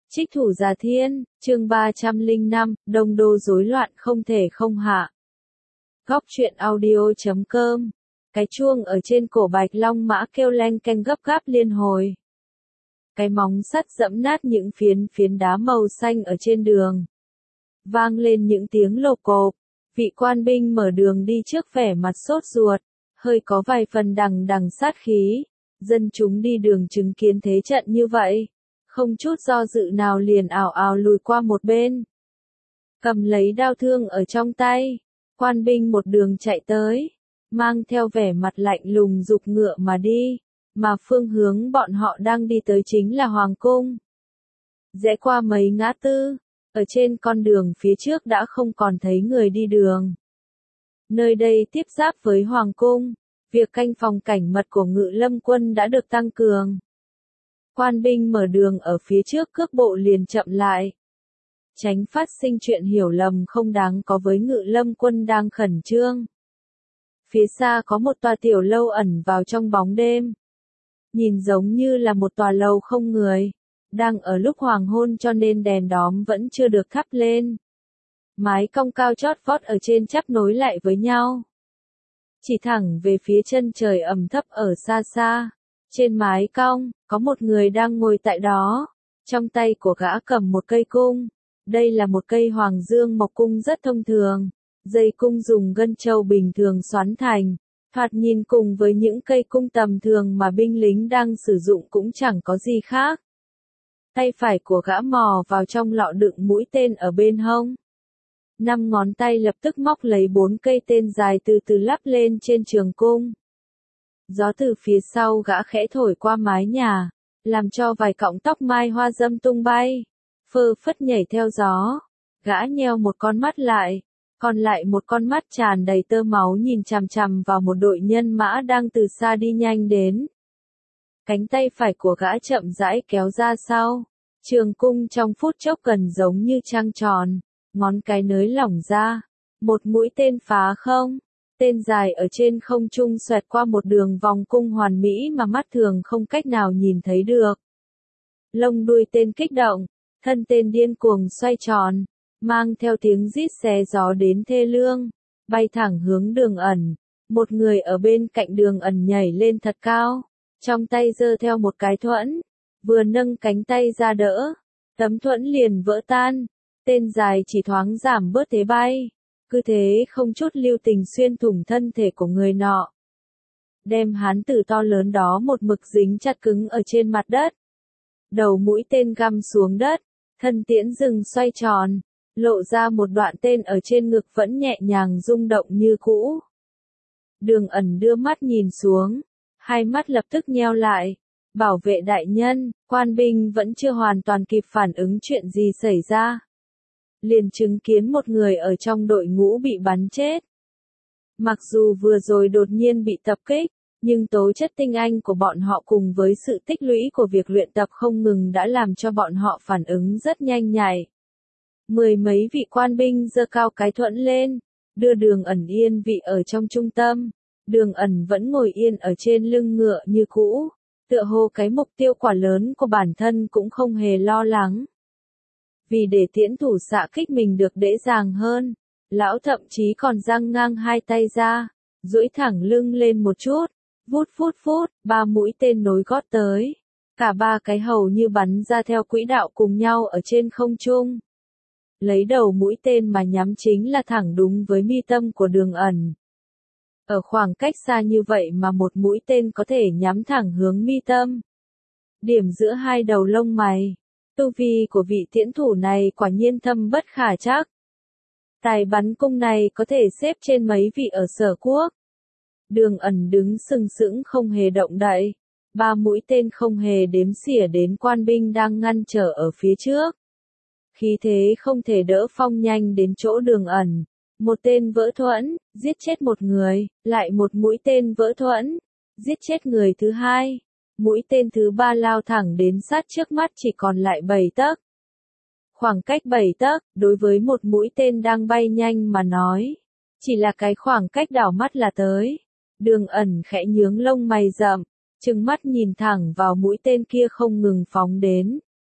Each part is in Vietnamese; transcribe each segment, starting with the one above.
Trích thủ Già Thiên, chương 305, Đông Đô rối loạn không thể không hạ. Góc truyện audio.com. Cái chuông ở trên cổ Bạch Long Mã kêu leng keng gấp gáp liên hồi. Cái móng sắt dẫm nát những phiến đá màu xanh ở trên đường. Vang lên những tiếng lộp cộp. Vị quan binh mở đường đi trước vẻ mặt sốt ruột, hơi có vài phần đằng sát khí. Dân chúng đi đường chứng kiến thế trận như vậy, không chút do dự nào liền ảo ảo lùi qua một bên. Cầm lấy đao thương ở trong tay, quan binh một đường chạy tới, mang theo vẻ mặt lạnh lùng giục ngựa mà đi, mà phương hướng bọn họ đang đi tới chính là Hoàng Cung. Rẽ qua mấy ngã tư, ở trên con đường phía trước đã không còn thấy người đi đường. Nơi đây tiếp giáp với Hoàng Cung, việc canh phòng cảnh mật của Ngự Lâm quân đã được tăng cường. Quan binh mở đường ở phía trước cước bộ liền chậm lại, tránh phát sinh chuyện hiểu lầm không đáng có với Ngự Lâm quân đang khẩn trương. Phía xa có một tòa tiểu lâu ẩn vào trong bóng đêm. Nhìn giống như là một tòa lâu không người, đang ở lúc hoàng hôn cho nên đèn đóm vẫn chưa được thắp lên. Mái cong cao chót vót ở trên chắp nối lại với nhau, chỉ thẳng về phía chân trời ẩm thấp ở xa xa. Trên mái cong, có một người đang ngồi tại đó, trong tay của gã cầm một cây cung. Đây là một cây hoàng dương mộc cung rất thông thường, dây cung dùng gân trâu bình thường xoắn thành, thoạt nhìn cùng với những cây cung tầm thường mà binh lính đang sử dụng cũng chẳng có gì khác. Tay phải của gã mò vào trong lọ đựng mũi tên ở bên hông. 5 ngón tay lập tức móc lấy 4 cây tên dài từ từ lắp lên trên trường cung. Gió từ phía sau gã khẽ thổi qua mái nhà, làm cho vài cọng tóc mai hoa dâm tung bay, phơ phất nhảy theo gió. Gã nheo một con mắt lại, còn lại một con mắt tràn đầy tơ máu nhìn chằm chằm vào một đội nhân mã đang từ xa đi nhanh đến. Cánh tay phải của gã chậm rãi kéo ra sau, trường cung trong phút chốc gần giống như trăng tròn, ngón cái nới lỏng ra, một mũi tên phá không. Tên dài ở trên không trung xoẹt qua một đường vòng cung hoàn mỹ mà mắt thường không cách nào nhìn thấy được. Lông đuôi tên kích động, thân tên điên cuồng xoay tròn, mang theo tiếng rít xé gió đến thê lương, bay thẳng hướng Đường Ẩn. Một người ở bên cạnh Đường Ẩn nhảy lên thật cao, trong tay giơ theo một cái thuẫn, vừa nâng cánh tay ra đỡ, tấm thuẫn liền vỡ tan, tên dài chỉ thoáng giảm bớt thế bay. Cứ thế không chút lưu tình xuyên thủng thân thể của người nọ, đem hán tử to lớn đó một mực dính chặt cứng ở trên mặt đất. Đầu mũi tên găm xuống đất, thân tiễn dừng xoay tròn, lộ ra một đoạn tên ở trên ngực vẫn nhẹ nhàng rung động như cũ. Đường Ẩn đưa mắt nhìn xuống, hai mắt lập tức nheo lại. Bảo vệ đại nhân, quan binh vẫn chưa hoàn toàn kịp phản ứng chuyện gì xảy ra, liền chứng kiến một người ở trong đội ngũ bị bắn chết. Mặc dù vừa rồi đột nhiên bị tập kích, nhưng tố chất tinh anh của bọn họ cùng với sự tích lũy của việc luyện tập không ngừng đã làm cho bọn họ phản ứng rất nhanh nhạy. Mười mấy vị quan binh giơ cao cái thuẫn lên, đưa Đường Ẩn yên vị ở trong trung tâm. Đường Ẩn vẫn ngồi yên ở trên lưng ngựa như cũ, tựa hồ cái mục tiêu quả lớn của bản thân cũng không hề lo lắng. Vì để tiễn thủ xạ kích mình được dễ dàng hơn, lão thậm chí còn dang ngang hai tay ra, duỗi thẳng lưng lên một chút, vút, 3 mũi tên nối gót tới. Cả 3 cái hầu như bắn ra theo quỹ đạo cùng nhau ở trên không trung. Lấy đầu mũi tên mà nhắm chính là thẳng đúng với mi tâm của Đường Ẩn. Ở khoảng cách xa như vậy mà một mũi tên có thể nhắm thẳng hướng mi tâm. Điểm giữa hai đầu lông mày. Tu vi của vị tiễn thủ này quả nhiên thâm bất khả trắc. Tài bắn cung này có thể xếp trên mấy vị ở Sở Quốc. Đường Ẩn đứng sừng sững không hề động đậy. 3 mũi tên không hề đếm xỉa đến quan binh đang ngăn trở ở phía trước. Khí thế không thể đỡ phong nhanh đến chỗ Đường Ẩn. Một tên vỡ thuẫn, giết chết một người, lại một mũi tên vỡ thuẫn, giết chết người thứ hai. Mũi tên thứ 3 lao thẳng đến sát trước mắt chỉ còn lại 7 tấc. Khoảng cách 7 tấc, đối với một mũi tên đang bay nhanh mà nói, chỉ là cái khoảng cách đảo mắt là tới. Đường Ẩn khẽ nhướng lông mày rậm, trừng mắt nhìn thẳng vào mũi tên kia không ngừng phóng đến.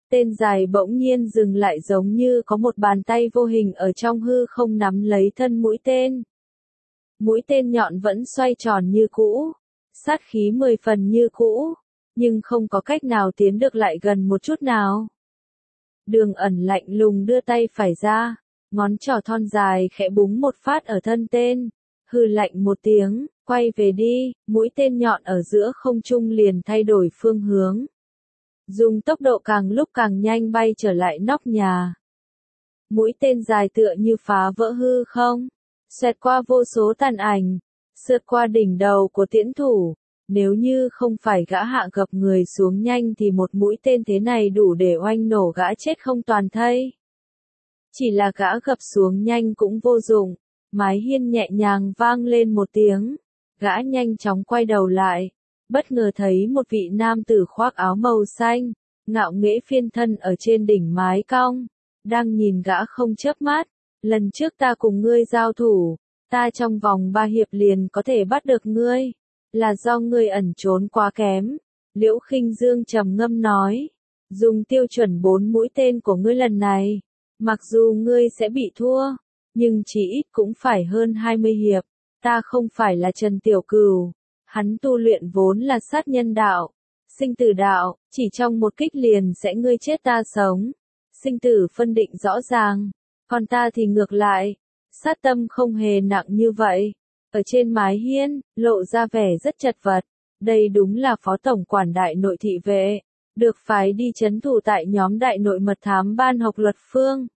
Tên dài bỗng nhiên dừng lại giống như có một bàn tay vô hình ở trong hư không nắm lấy thân mũi tên. Mũi tên nhọn vẫn xoay tròn như cũ, sát khí 10 phần như cũ, nhưng không có cách nào tiến được lại gần một chút nào. Đường Ẩn lạnh lùng đưa tay phải ra, ngón trỏ thon dài khẽ búng một phát ở thân tên, hừ lạnh một tiếng, quay về đi, mũi tên nhọn ở giữa không trung liền thay đổi phương hướng. Dùng tốc độ càng lúc càng nhanh bay trở lại nóc nhà. Mũi tên dài tựa như phá vỡ hư không, xẹt qua vô số tàn ảnh, sượt qua đỉnh đầu của tiễn thủ. Nếu như không phải gã hạ gập người xuống nhanh thì một mũi tên thế này đủ để oanh nổ gã chết không toàn thây. Chỉ là gã gập xuống nhanh cũng vô dụng, mái hiên nhẹ nhàng vang lên một tiếng, gã nhanh chóng quay đầu lại, bất ngờ thấy một vị nam tử khoác áo màu xanh, ngạo nghễ phiên thân ở trên đỉnh mái cong, đang nhìn gã không chớp mắt. Lần trước ta cùng ngươi giao thủ, ta trong vòng 3 hiệp liền có thể bắt được ngươi, là do ngươi ẩn trốn quá kém. Liễu Khinh Dương trầm ngâm nói, dùng tiêu chuẩn 4 mũi tên của ngươi lần này, mặc dù ngươi sẽ bị thua, nhưng chỉ ít cũng phải hơn 20 hiệp. Ta không phải là Trần Tiểu Cửu, hắn tu luyện vốn là sát nhân đạo, sinh tử đạo, chỉ trong một kích liền sẽ ngươi chết ta sống. Sinh tử phân định rõ ràng, còn ta thì ngược lại, sát tâm không hề nặng như vậy. Ở trên mái hiên, lộ ra vẻ rất chật vật, đây đúng là phó tổng quản đại nội thị vệ, được phái đi trấn thủ tại nhóm đại nội mật thám ban Học Luật Phương.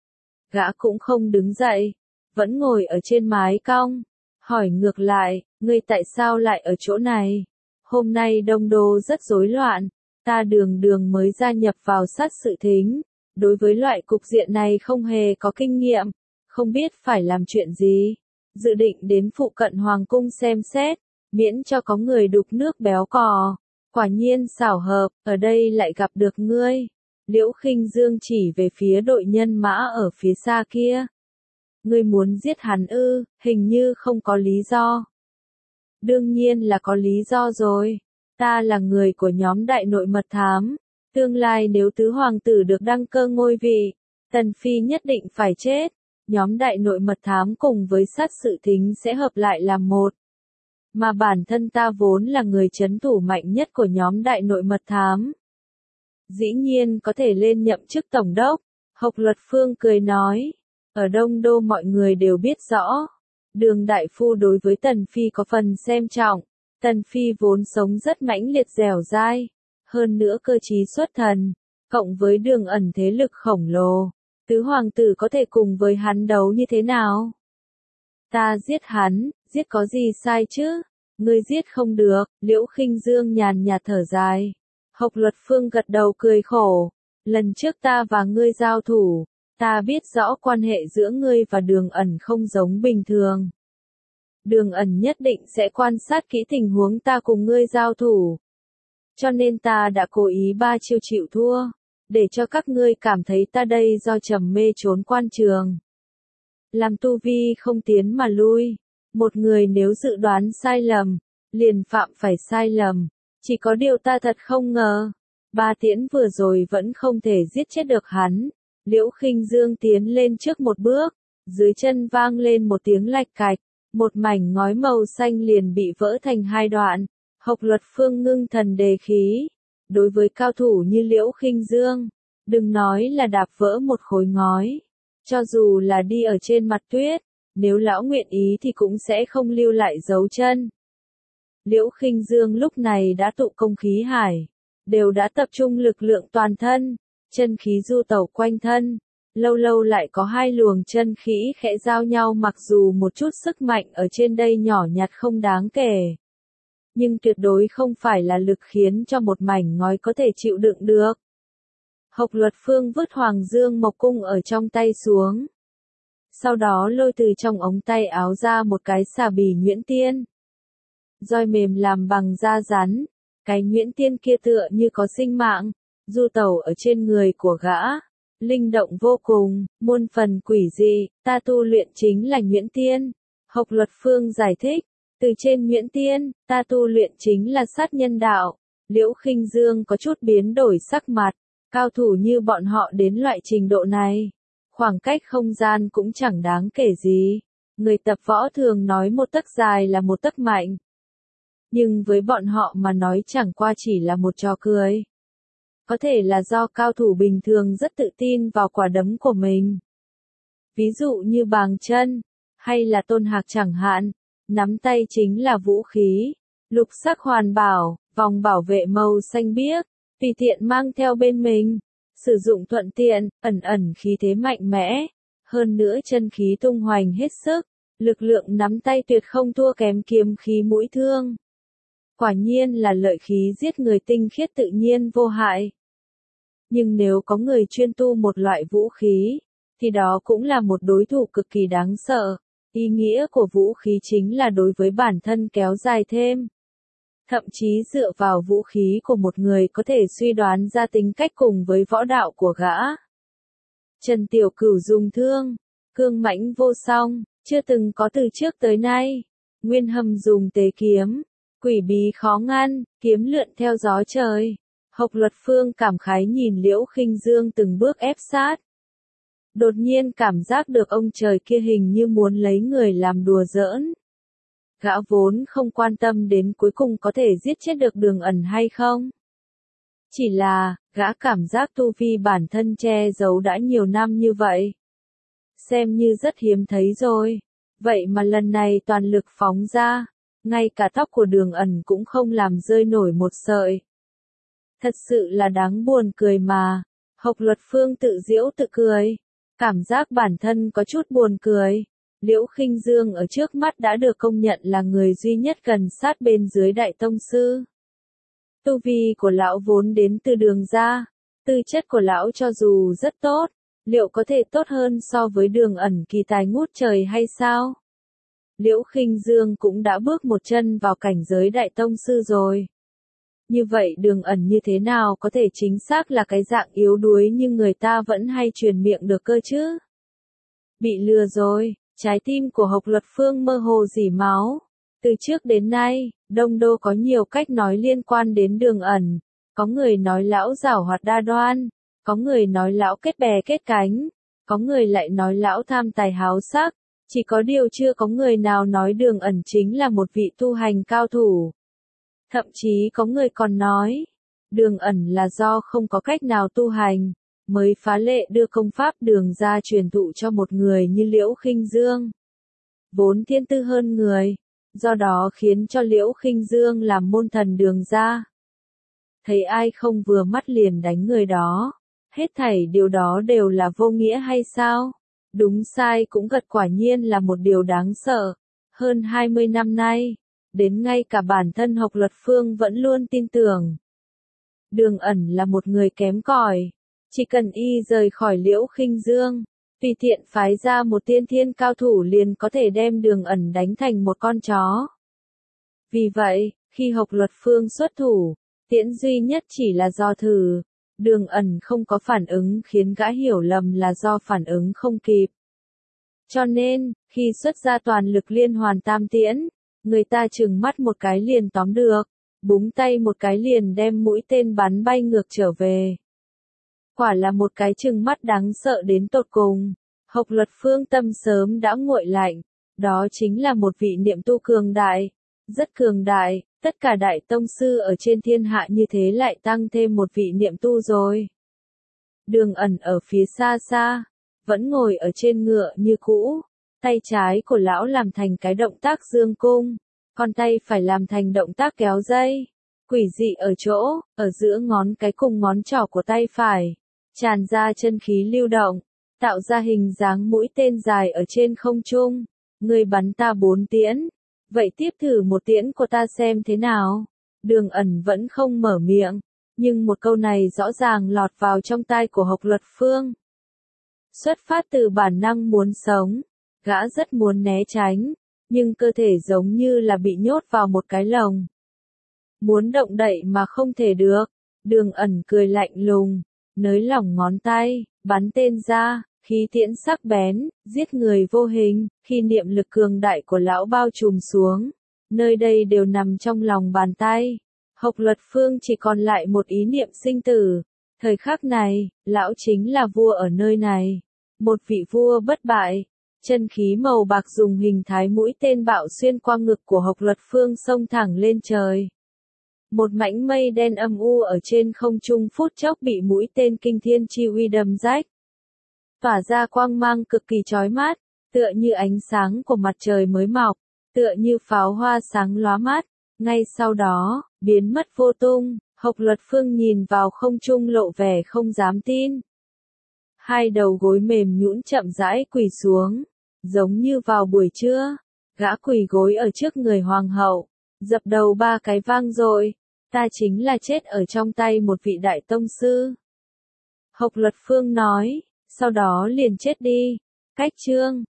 Gã cũng không đứng dậy, vẫn ngồi ở trên mái cong, hỏi ngược lại, ngươi tại sao lại ở chỗ này? Hôm nay Đông Đô rất rối loạn, ta đường mới gia nhập vào sát sự thính, đối với loại cục diện này không hề có kinh nghiệm, không biết phải làm chuyện gì, dự định đến phụ cận Hoàng cung xem xét, miễn cho có người đục nước béo cò. Quả nhiên xảo hợp, ở đây lại gặp được ngươi. Liễu Khinh Dương chỉ về phía đội nhân mã ở phía xa kia. Ngươi muốn giết hắn ư, hình như không có lý do. Đương nhiên là có lý do rồi. Ta là người của nhóm đại nội mật thám. Tương lai nếu tứ hoàng tử được đăng cơ ngôi vị, Tần Phi nhất định phải chết. Nhóm đại nội mật thám cùng với sát sự thính sẽ hợp lại làm một. Mà bản thân ta vốn là người trấn thủ mạnh nhất của nhóm đại nội mật thám. Dĩ nhiên có thể lên nhậm chức tổng đốc. Học Luật Phương cười nói. Ở Đông Đô mọi người đều biết rõ. Đường đại phu đối với Tần Phi có phần xem trọng. Tần Phi vốn sống rất mãnh liệt dẻo dai. Hơn nữa cơ trí xuất thần. Cộng với Đường Ẩn thế lực khổng lồ. Tứ hoàng tử có thể cùng với hắn đấu như thế nào? Ta giết hắn, giết có gì sai chứ? Ngươi giết không được. Liễu Khinh Dương nhàn nhạt thở dài. Học Luật Phương gật đầu cười khổ. Lần trước ta và ngươi giao thủ, ta biết rõ quan hệ giữa ngươi và Đường Ẩn không giống bình thường. Đường Ẩn nhất định sẽ quan sát kỹ tình huống ta cùng ngươi giao thủ. Cho nên ta đã cố ý 3 chiêu chịu thua, để cho các ngươi cảm thấy ta đây do trầm mê trốn quan trường. Làm tu vi không tiến mà lui. Một người nếu dự đoán sai lầm, liền phạm phải sai lầm. Chỉ có điều ta thật không ngờ. 3 tiễn vừa rồi vẫn không thể giết chết được hắn. Liễu Khinh Dương tiến lên trước một bước. Dưới chân vang lên một tiếng lạch cạch. Một mảnh ngói màu xanh liền bị vỡ thành 2 đoạn. Học Luật Phương ngưng thần đề khí. Đối với cao thủ như Liễu Khinh Dương, đừng nói là đạp vỡ một khối ngói. Cho dù là đi ở trên mặt tuyết, nếu lão nguyện ý thì cũng sẽ không lưu lại dấu chân. Liễu Khinh Dương lúc này đã tụ công khí hải, đều đã tập trung lực lượng toàn thân, chân khí du tẩu quanh thân. Lâu lâu lại có 2 luồng chân khí khẽ giao nhau, mặc dù một chút sức mạnh ở trên đây nhỏ nhặt không đáng kể. Nhưng tuyệt đối không phải là lực khiến cho một mảnh ngói có thể chịu đựng được. Học Luật Phương vứt Hoàng Dương Mộc Cung ở trong tay xuống. Sau đó lôi từ trong ống tay áo ra một cái xà bì nhuyễn tiên. Roi mềm làm bằng da rắn, cái nhuyễn tiên kia tựa như có sinh mạng, du tẩu ở trên người của gã. Linh động vô cùng, muôn phần quỷ dị, ta tu luyện chính là nhuyễn tiên. Học Luật Phương giải thích, từ trên nhuyễn tiên, ta tu luyện chính là sát nhân đạo. Liễu Khinh Dương có chút biến đổi sắc mặt, Cao thủ như bọn họ đến loại trình độ này, khoảng cách không gian cũng chẳng đáng kể gì. Người tập võ thường nói một tấc dài là một tấc mạnh. Nhưng với bọn họ mà nói chẳng qua chỉ là một trò cười. Có thể là do cao thủ bình thường rất tự tin vào quả đấm của mình. Ví dụ như Bàng Chân, hay là Tôn Hạc chẳng hạn, nắm tay chính là vũ khí. Lục sắc hoàn bảo, vòng bảo vệ màu xanh biếc, tùy tiện mang theo bên mình. Sử dụng thuận tiện, ẩn ẩn khí thế mạnh mẽ. Hơn nữa chân khí tung hoành hết sức, lực lượng nắm tay tuyệt không thua kém kiếm khí mũi thương. Quả nhiên là lợi khí giết người tinh khiết tự nhiên vô hại. Nhưng nếu có người chuyên tu một loại vũ khí, thì đó cũng là một đối thủ cực kỳ đáng sợ. Ý nghĩa của vũ khí chính là đối với bản thân kéo dài thêm. Thậm chí dựa vào vũ khí của một người có thể suy đoán ra tính cách cùng với võ đạo của gã. Trần Tiểu Cửu dùng thương, cương mãnh vô song, chưa từng có từ trước tới nay. Nguyên Hâm dùng tế kiếm, quỷ bí khó ngăn, kiếm lượn theo gió trời. Hộc Luật Phương cảm khái nhìn Liễu Khinh Dương từng bước ép sát. Đột nhiên cảm giác được ông trời kia hình như muốn lấy người làm đùa giỡn. Gã vốn không quan tâm đến cuối cùng có thể giết chết được Đường Ẩn hay không. Chỉ là, gã cảm giác tu vi bản thân che giấu đã nhiều năm như vậy. Xem như rất hiếm thấy rồi. Vậy mà lần này toàn lực phóng ra, ngay cả tóc của Đường Ẩn cũng không làm rơi nổi một sợi. Thật sự là đáng buồn cười mà. Hộc Luật Phương tự giễu tự cười. Cảm giác bản thân có chút buồn cười. Liễu Khinh Dương ở trước mắt đã được công nhận là người duy nhất gần sát bên dưới Đại Tông Sư. Tu vi của lão vốn đến từ Đường gia. Tư chất của lão cho dù rất tốt, liệu có thể tốt hơn so với Đường Ẩn kỳ tài ngút trời hay sao? Liễu Khinh Dương cũng đã bước một chân vào cảnh giới Đại Tông Sư rồi. Như vậy Đường Ẩn như thế nào có thể chính xác là cái dạng yếu đuối nhưng người ta vẫn hay truyền miệng được cơ chứ? Bị lừa rồi, trái tim của Hộc Luật Phương mơ hồ rỉ máu. Từ trước đến nay, Đông Đô có nhiều cách nói liên quan đến Đường Ẩn. Có người nói lão giảo hoạt đa đoan, có người nói lão kết bè kết cánh, có người lại nói lão tham tài háo sắc. Chỉ có điều chưa có người nào nói Đường Ẩn chính là một vị tu hành cao thủ. Thậm chí có người còn nói, Đường Ẩn là do không có cách nào tu hành, mới phá lệ đưa công pháp Đường gia truyền thụ cho một người như Liễu Khinh Dương. Vốn thiên tư hơn người, do đó khiến cho Liễu Khinh Dương làm môn thần Đường gia. Thấy ai không vừa mắt liền đánh người đó, hết thảy điều đó đều là vô nghĩa hay sao? Đúng sai cũng gật, quả nhiên là một điều đáng sợ. Hơn 20 năm nay, đến ngay cả bản thân Hộc Luật Phương vẫn luôn tin tưởng. Đường Ẩn là một người kém cỏi, chỉ cần y rời khỏi Liễu Khinh Dương, tùy tiện phái ra một tiên thiên cao thủ liền có thể đem Đường Ẩn đánh thành một con chó. Vì vậy, khi Hộc Luật Phương xuất thủ, tiễn duy nhất chỉ là do thử. Đường Ẩn không có phản ứng khiến gã hiểu lầm là do phản ứng không kịp. Cho nên, khi xuất ra toàn lực liên hoàn tam tiễn, người ta chừng mắt một cái liền tóm được, búng tay một cái liền đem mũi tên bắn bay ngược trở về. Quả là một cái chừng mắt đáng sợ đến tột cùng. Hộc Luật Phương tâm sớm đã nguội lạnh, đó chính là một vị niệm tu cường đại, rất cường đại. Tất cả đại tông sư ở trên thiên hạ như thế lại tăng thêm một vị niệm tu rồi. Đường Ẩn ở phía xa xa, vẫn ngồi ở trên ngựa như cũ, tay trái của lão làm thành cái động tác dương cung, còn tay phải làm thành động tác kéo dây. Quỷ dị ở chỗ, ở giữa ngón cái cùng ngón trỏ của tay phải, tràn ra chân khí lưu động, tạo ra hình dáng mũi tên dài ở trên không trung. Người bắn ta 4 tiễn. Vậy tiếp thử một tiễn của ta xem thế nào. Đường Ẩn vẫn không mở miệng, nhưng một câu này rõ ràng lọt vào trong tai của Hộc Luật Phương. Xuất phát từ bản năng muốn sống, gã rất muốn né tránh, nhưng cơ thể giống như là bị nhốt vào một cái lồng. Muốn động đậy mà không thể được. Đường Ẩn cười lạnh lùng, nới lỏng ngón tay, bắn tên ra. Khí tiễn sắc bén, giết người vô hình, khi niệm lực cường đại của lão bao trùm xuống, nơi đây đều nằm trong lòng bàn tay. Hộc Luật Phương chỉ còn lại một ý niệm sinh tử, Thời khắc này, lão chính là vua ở nơi này. Một vị vua bất bại. Chân khí màu bạc dùng hình thái mũi tên bạo xuyên qua ngực của Hộc Luật Phương xông thẳng lên trời. Một mảnh mây đen âm u ở trên không trung phút chốc bị mũi tên kinh thiên chi uy đâm rách. Tỏa ra quang mang cực kỳ chói mắt, tựa như ánh sáng của mặt trời mới mọc, tựa như pháo hoa sáng lóa mắt. Ngay sau đó, biến mất vô tung, Hộc Luật Phương nhìn vào không trung lộ vẻ không dám tin. Hai đầu gối mềm nhũn chậm rãi quỳ xuống, giống như vào buổi trưa, gã quỳ gối ở trước người hoàng hậu, dập đầu ba cái vang dội, ta chính là chết ở trong tay một vị đại tông sư. Hộc Luật Phương nói, sau đó liền chết đi. Cách chương